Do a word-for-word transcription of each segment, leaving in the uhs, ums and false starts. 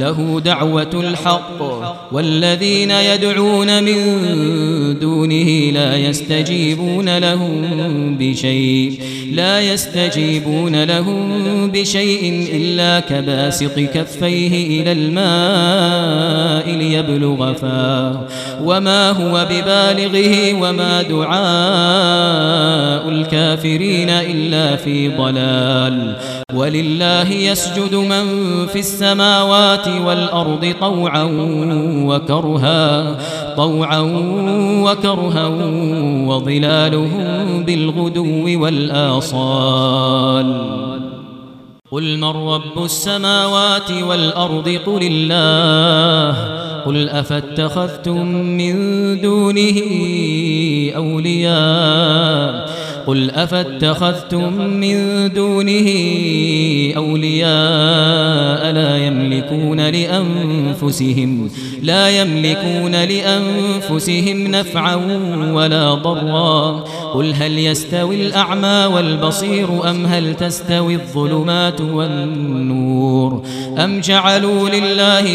له دعوة الحق والذين يدعون من دونه لا يستجيبون لهم بشيء لا يستجيبون لهم بشيء إلا كباسط كفيه إلى الماء ليبلغ فاه وما هو ببالغه وما دعاء الكافرين إلا في ضلال. ولله يسجد من في السماوات والأرض طوعا وكرها طوعا وكرها وظلالهم بالغدو والآصال. قل من رب السماوات والأرض قل الله قل أفاتخذتم من دونه أولياء قل أفاتخذتم من دونه أولياء لا يملكون لأنفسهم لا يملكون لأنفسهم نفعا ولا ضرا. قل هل يستوي الأعمى والبصير أم هل تستوي الظلمات والنور أم جعلوا لله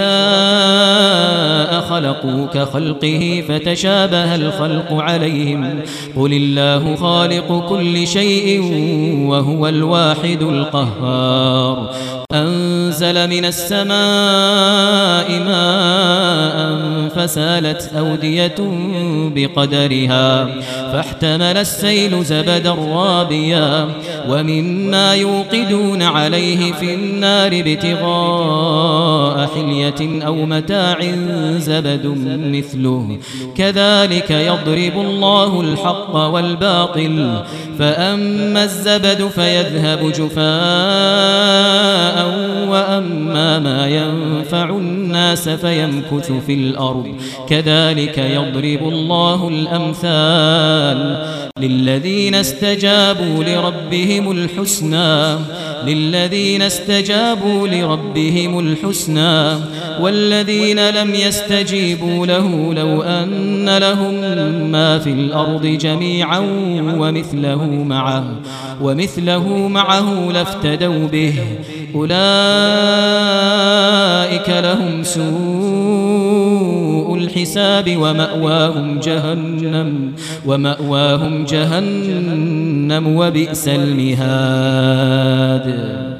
شركاء خلقوا كخلقه فتشابه الخلق عليهم قل الله خالق كل شيء وهو الواحد القهار. أنزل من السماء ماء فسالت أودية بقدرها فاحتمل السيل زبدا رابيا ومما يوقدون عليه في النار ابتغاء حلية أو متاع زبد مثله كذلك يضرب الله الحق والباطل فأما الزبد فيذهب جفاء وأما ما ينفع الناس فيمكث في الأرض كذلك يضرب الله الأمثال للذين استجابوا لربهم الحسنى للذين استجابوا لربهم الحسنى والذين لم يستجيبوا له لو أن لهم ما في الأرض جميعا ومثله معه ومثله معه لافتدوا به أولئك لهم سوء الحساب ومأواهم جهنم ومأواهم جهنم وبئس المهاد.